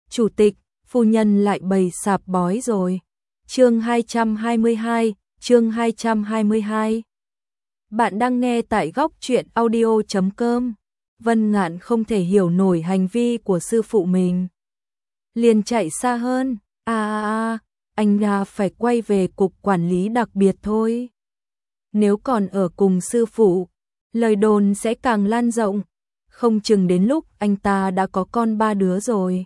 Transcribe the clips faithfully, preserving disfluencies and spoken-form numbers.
chủ tịch, phu nhân lại bày sạp bói rồi. Chương hai trăm hai mươi hai, chương hai trăm hai mươi hai. Bạn đang nghe tại góc truyện audio chấm com. Vân Ngạn không thể hiểu nổi hành vi của sư phụ mình. Liền chạy xa hơn, à à à, anh ra phải quay về cục quản lý đặc biệt thôi. Nếu còn ở cùng sư phụ, lời đồn sẽ càng lan rộng, không chừng đến lúc anh ta đã có con ba đứa rồi.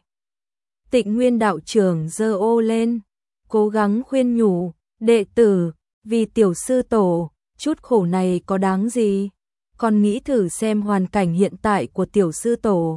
Tịnh Nguyên đạo trưởng giơ ô lên, cố gắng khuyên nhủ, đệ tử, vì tiểu sư tổ, chút khổ này có đáng gì, còn nghĩ thử xem hoàn cảnh hiện tại của tiểu sư tổ.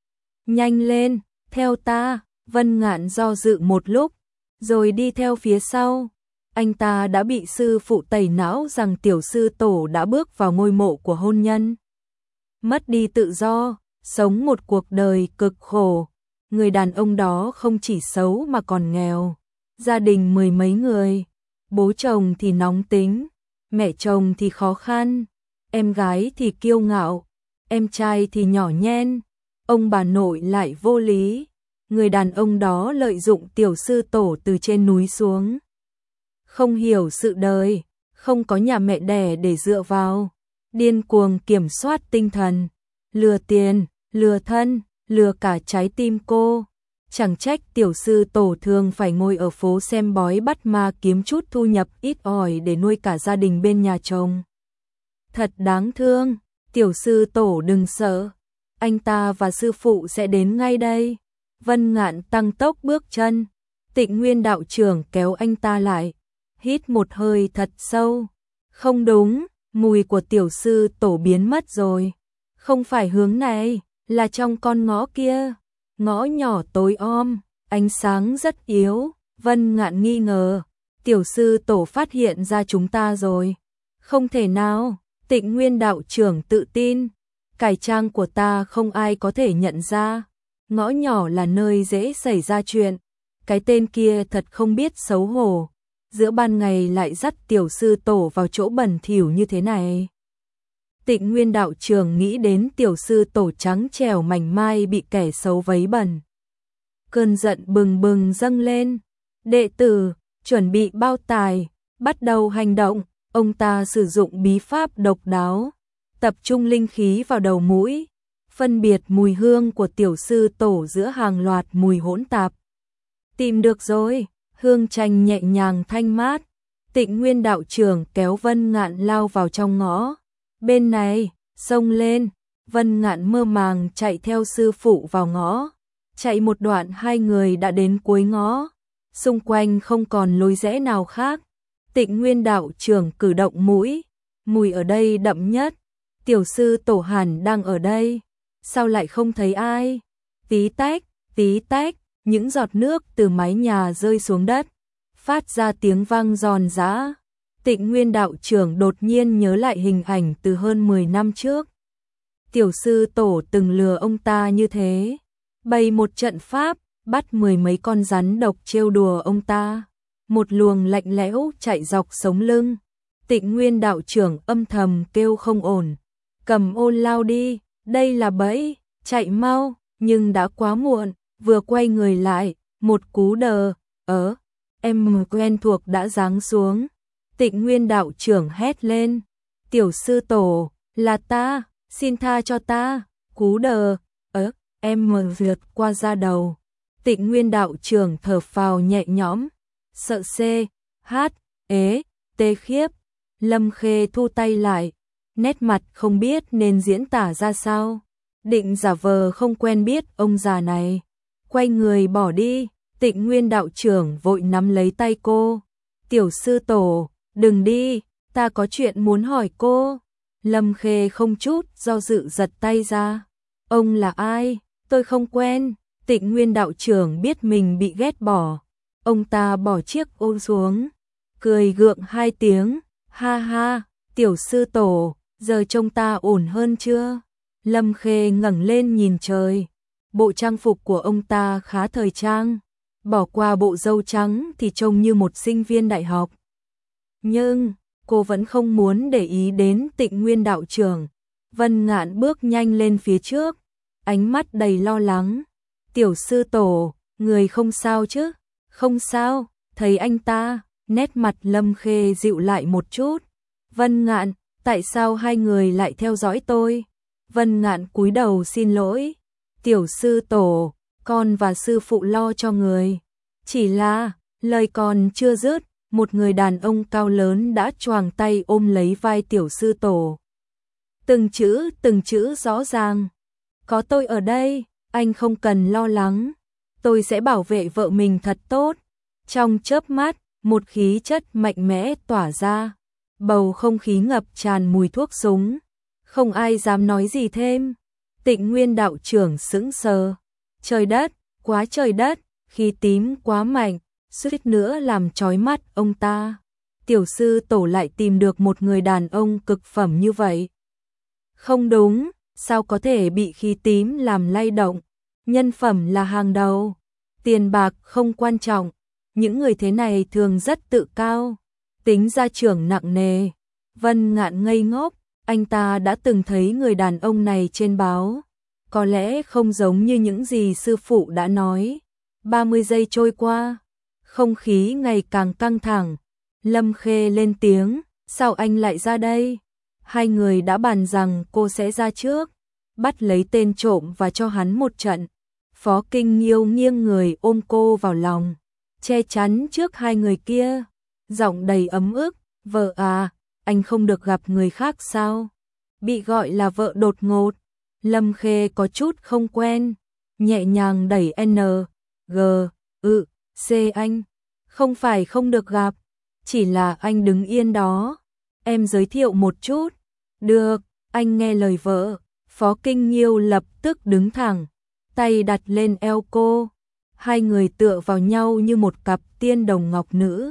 Nhanh lên, theo ta. Vân Ngạn do dự một lúc, rồi đi theo phía sau. Anh ta đã bị sư phụ tẩy não rằng tiểu sư tổ đã bước vào ngôi mộ của hôn nhân. Mất đi tự do, sống một cuộc đời cực khổ. Người đàn ông đó không chỉ xấu mà còn nghèo. Gia đình mười mấy người, bố chồng thì nóng tính, mẹ chồng thì khó khăn, em gái thì kiêu ngạo, em trai thì nhỏ nhen, ông bà nội lại vô lý. Người đàn ông đó lợi dụng tiểu sư tổ từ trên núi xuống. Không hiểu sự đời, không có nhà mẹ đẻ để dựa vào, điên cuồng kiểm soát tinh thần, lừa tiền, lừa thân, lừa cả trái tim cô. Chẳng trách tiểu sư tổ thường phải ngồi ở phố xem bói bắt ma kiếm chút thu nhập ít ỏi để nuôi cả gia đình bên nhà chồng. Thật đáng thương, tiểu sư tổ đừng sợ, anh ta và sư phụ sẽ đến ngay đây. Vân Ngạn tăng tốc bước chân, Tịnh Nguyên đạo trưởng kéo anh ta lại, hít một hơi thật sâu. Không đúng, mùi của tiểu sư tổ biến mất rồi. Không phải hướng này, là trong con ngõ kia. Ngõ nhỏ tối om, ánh sáng rất yếu. Vân Ngạn nghi ngờ, tiểu sư tổ phát hiện ra chúng ta rồi. Không thể nào, Tịnh Nguyên đạo trưởng tự tin, cải trang của ta không ai có thể nhận ra. Ngõ nhỏ là nơi dễ xảy ra chuyện. Cái tên kia thật không biết xấu hổ, giữa ban ngày lại dắt tiểu sư tổ vào chỗ bẩn thỉu như thế này. Tịnh Nguyên đạo trưởng nghĩ đến tiểu sư tổ trắng trẻo mảnh mai bị kẻ xấu vấy bẩn. Cơn giận bừng bừng dâng lên. Đệ tử, chuẩn bị bao tài, bắt đầu hành động. Ông ta sử dụng bí pháp độc đáo, tập trung linh khí vào đầu mũi, phân biệt mùi hương của tiểu sư tổ giữa hàng loạt mùi hỗn tạp. Tìm được rồi, hương chanh nhẹ nhàng thanh mát. Tịnh Nguyên đạo trưởng kéo Vân Ngạn lao vào trong ngõ. Bên này, xông lên. Vân Ngạn mơ màng chạy theo sư phụ vào ngõ. Chạy một đoạn hai người đã đến cuối ngõ. Xung quanh không còn lối rẽ nào khác. Tịnh Nguyên đạo trưởng cử động mũi. Mùi ở đây đậm nhất. Tiểu sư tổ hẳn đang ở đây. Sao lại không thấy ai? Tí tách, tí tách, những giọt nước từ mái nhà rơi xuống đất, phát ra tiếng vang giòn giã. Tịnh Nguyên đạo trưởng đột nhiên nhớ lại hình ảnh từ hơn mười năm trước. Tiểu sư tổ từng lừa ông ta như thế, bày một trận pháp, bắt mười mấy con rắn độc trêu đùa ông ta. Một luồng lạnh lẽo chạy dọc sống lưng. Tịnh Nguyên đạo trưởng âm thầm kêu không ổn. Cầm ôn lao đi, đây là bẫy, chạy mau, nhưng đã quá muộn. Vừa quay người lại, một cú đờ, ớ, em quen thuộc đã giáng xuống. Tịnh Nguyên đạo trưởng hét lên, tiểu sư tổ, là ta, xin tha cho ta. Cú đờ, ớ, em vượt qua da đầu. Tịnh Nguyên đạo trưởng thở phào nhẹ nhõm, sợ xê, hát, ế, tê khiếp. Lâm Khê thu tay lại, nét mặt không biết nên diễn tả ra sao. Định giả vờ không quen biết ông già này. Quay người bỏ đi. Tịnh Nguyên đạo trưởng vội nắm lấy tay cô. Tiểu sư tổ, đừng đi, ta có chuyện muốn hỏi cô. Lâm Khê không chút do dự giật tay ra. Ông là ai? Tôi không quen. Tịnh Nguyên đạo trưởng biết mình bị ghét bỏ. Ông ta bỏ chiếc ô xuống, cười gượng hai tiếng. Ha ha, tiểu sư tổ, giờ trông ta ổn hơn chưa? Lâm Khê ngẩng lên nhìn trời. Bộ trang phục của ông ta khá thời trang, bỏ qua bộ râu trắng thì trông như một sinh viên đại học. Nhưng, cô vẫn không muốn để ý đến Tịnh Nguyên đạo trưởng. Vân Ngạn bước nhanh lên phía trước, ánh mắt đầy lo lắng. Tiểu sư tổ, Người không sao chứ? Không sao, thấy anh ta, nét mặt Lâm Khê dịu lại một chút. Vân Ngạn, tại sao hai người lại theo dõi tôi? Vân Ngạn cúi đầu xin lỗi. Tiểu sư tổ, con và sư phụ lo cho người. Chỉ là, lời còn chưa dứt, một người đàn ông cao lớn đã choàng tay ôm lấy vai tiểu sư tổ. Từng chữ, từng chữ rõ ràng. Có tôi ở đây, anh không cần lo lắng. Tôi sẽ bảo vệ vợ mình thật tốt. Trong chớp mắt, một khí chất mạnh mẽ tỏa ra. Bầu không khí ngập tràn mùi thuốc súng. Không ai dám nói gì thêm. Tịnh Nguyên đạo trưởng sững sờ. Trời đất, quá trời đất, khí tím quá mạnh, suýt nữa làm chói mắt ông ta. Tiểu sư tổ lại tìm được một người đàn ông cực phẩm như vậy. Không đúng, sao có thể bị khí tím làm lay động? Nhân phẩm là hàng đầu, tiền bạc không quan trọng. Những người thế này thường rất tự cao, tính gia trưởng nặng nề. Vân Ngạn ngây ngốc, anh ta đã từng thấy người đàn ông này trên báo. Có lẽ không giống như những gì sư phụ đã nói. ba mươi giây trôi qua, không khí ngày càng căng thẳng. Lâm Khê lên tiếng, sao anh lại ra đây? Hai người đã bàn rằng cô sẽ ra trước, bắt lấy tên trộm và cho hắn một trận. Phó Kinh Nghiêu nghiêng người ôm cô vào lòng, che chắn trước hai người kia, giọng đầy ấm ức, vợ à, anh không được gặp người khác sao? Bị gọi là vợ đột ngột, Lâm Khê có chút không quen, nhẹ nhàng đẩy N, G, ư, C anh, không phải không được gặp, chỉ là anh đứng yên đó, em giới thiệu một chút. Được, anh nghe lời vợ. Phó Kinh Nghiêu lập tức đứng thẳng, tay đặt lên eo cô. Hai người tựa vào nhau như một cặp tiên đồng ngọc nữ.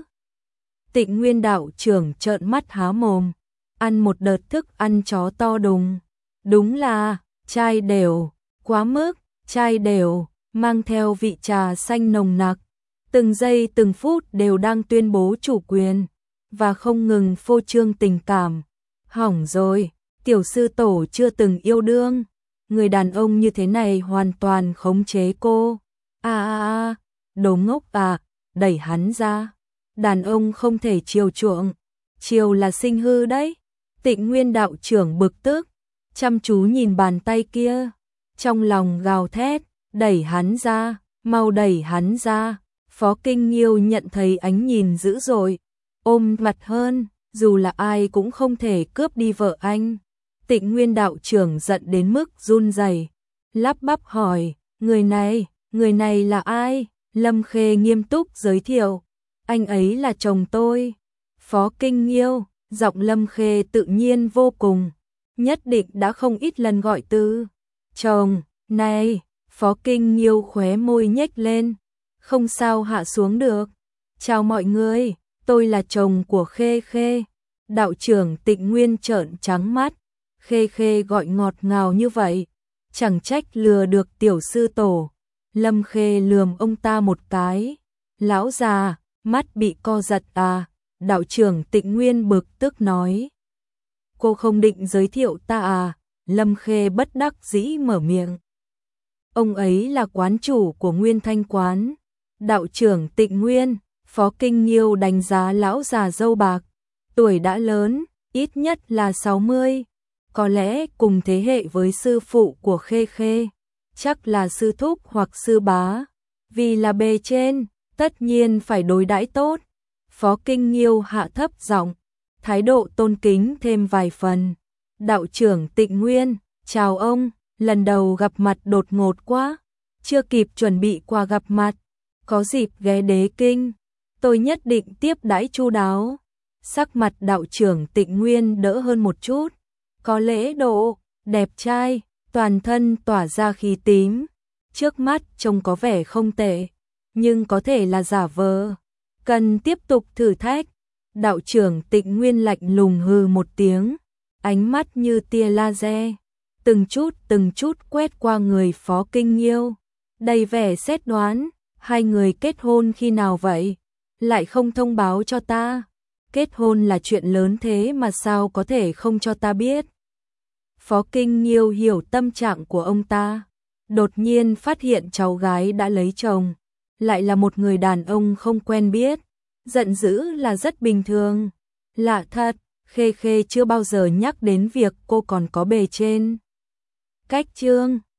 Tịnh Nguyên đạo trưởng trợn mắt há mồm, ăn một đợt thức ăn chó to đùng. Đúng là, chai đều, quá mức, chai đều, mang theo vị trà xanh nồng nặc. Từng giây từng phút đều đang tuyên bố chủ quyền, và không ngừng phô trương tình cảm. Hỏng rồi, tiểu sư tổ chưa từng yêu đương. Người đàn ông như thế này hoàn toàn khống chế cô. À à à, đồ ngốc à, đẩy hắn ra. Đàn ông không thể chiều chuộng, chiều là sinh hư đấy. Tịnh Nguyên đạo trưởng bực tức, chăm chú nhìn bàn tay kia, trong lòng gào thét, đẩy hắn ra, mau đẩy hắn ra. Phó Kinh Nghiêu nhận thấy ánh nhìn dữ dội, ôm mặt hơn, dù là ai cũng không thể cướp đi vợ anh. Tịnh Nguyên đạo trưởng giận đến mức run rẩy, lắp bắp hỏi, người này, người này là ai? Lâm Khê nghiêm túc giới thiệu, anh ấy là chồng tôi. Phó Kinh Nghiêu, giọng Lâm Khê tự nhiên vô cùng, nhất định đã không ít lần gọi từ chồng. Này, Phó Kinh Nghiêu khóe môi nhếch lên, không sao hạ xuống được. Chào mọi người, tôi là chồng của Khê Khê. Đạo trưởng Tịnh Nguyên trợn trắng mắt, Khê Khê gọi ngọt ngào như vậy, chẳng trách lừa được tiểu sư tổ. Lâm Khê lườm ông ta một cái, lão già, mắt bị co giật à? Đạo trưởng Tịnh Nguyên bực tức nói, cô không định giới thiệu ta à? Lâm Khê bất đắc dĩ mở miệng, ông ấy là quán chủ của Nguyên Thanh quán. Đạo trưởng Tịnh Nguyên, Phó Kinh Nghiêu đánh giá lão già râu bạc, tuổi đã lớn, ít nhất là sáu mươi, có lẽ cùng thế hệ với sư phụ của Khê Khê, chắc là sư thúc hoặc sư bá, vì là bề trên, tất nhiên phải đối đãi tốt. Phó Kinh Nghiêu hạ thấp giọng, thái độ tôn kính thêm vài phần. Đạo trưởng Tịnh Nguyên, chào ông, lần đầu gặp mặt đột ngột quá, chưa kịp chuẩn bị quà gặp mặt, có dịp ghé Đế Kinh, tôi nhất định tiếp đãi chu đáo. Sắc mặt đạo trưởng Tịnh Nguyên đỡ hơn một chút, có lễ độ, đẹp trai, toàn thân tỏa ra khí tím, trước mắt trông có vẻ không tệ, nhưng có thể là giả vờ, cần tiếp tục thử thách. Đạo trưởng Tịnh Nguyên lạnh lùng hừ một tiếng, ánh mắt như tia laser, từng chút từng chút quét qua người Phó Kinh Nghiêu, đầy vẻ xét đoán, hai người kết hôn khi nào vậy? Lại không thông báo cho ta. Kết hôn là chuyện lớn thế mà sao có thể không cho ta biết? Phó Kinh Nghiêu hiểu tâm trạng của ông ta, đột nhiên phát hiện cháu gái đã lấy chồng, lại là một người đàn ông không quen biết. Giận dữ là rất bình thường. Lạ thật, Khê Khê chưa bao giờ nhắc đến việc cô còn có bề trên. Cách Trương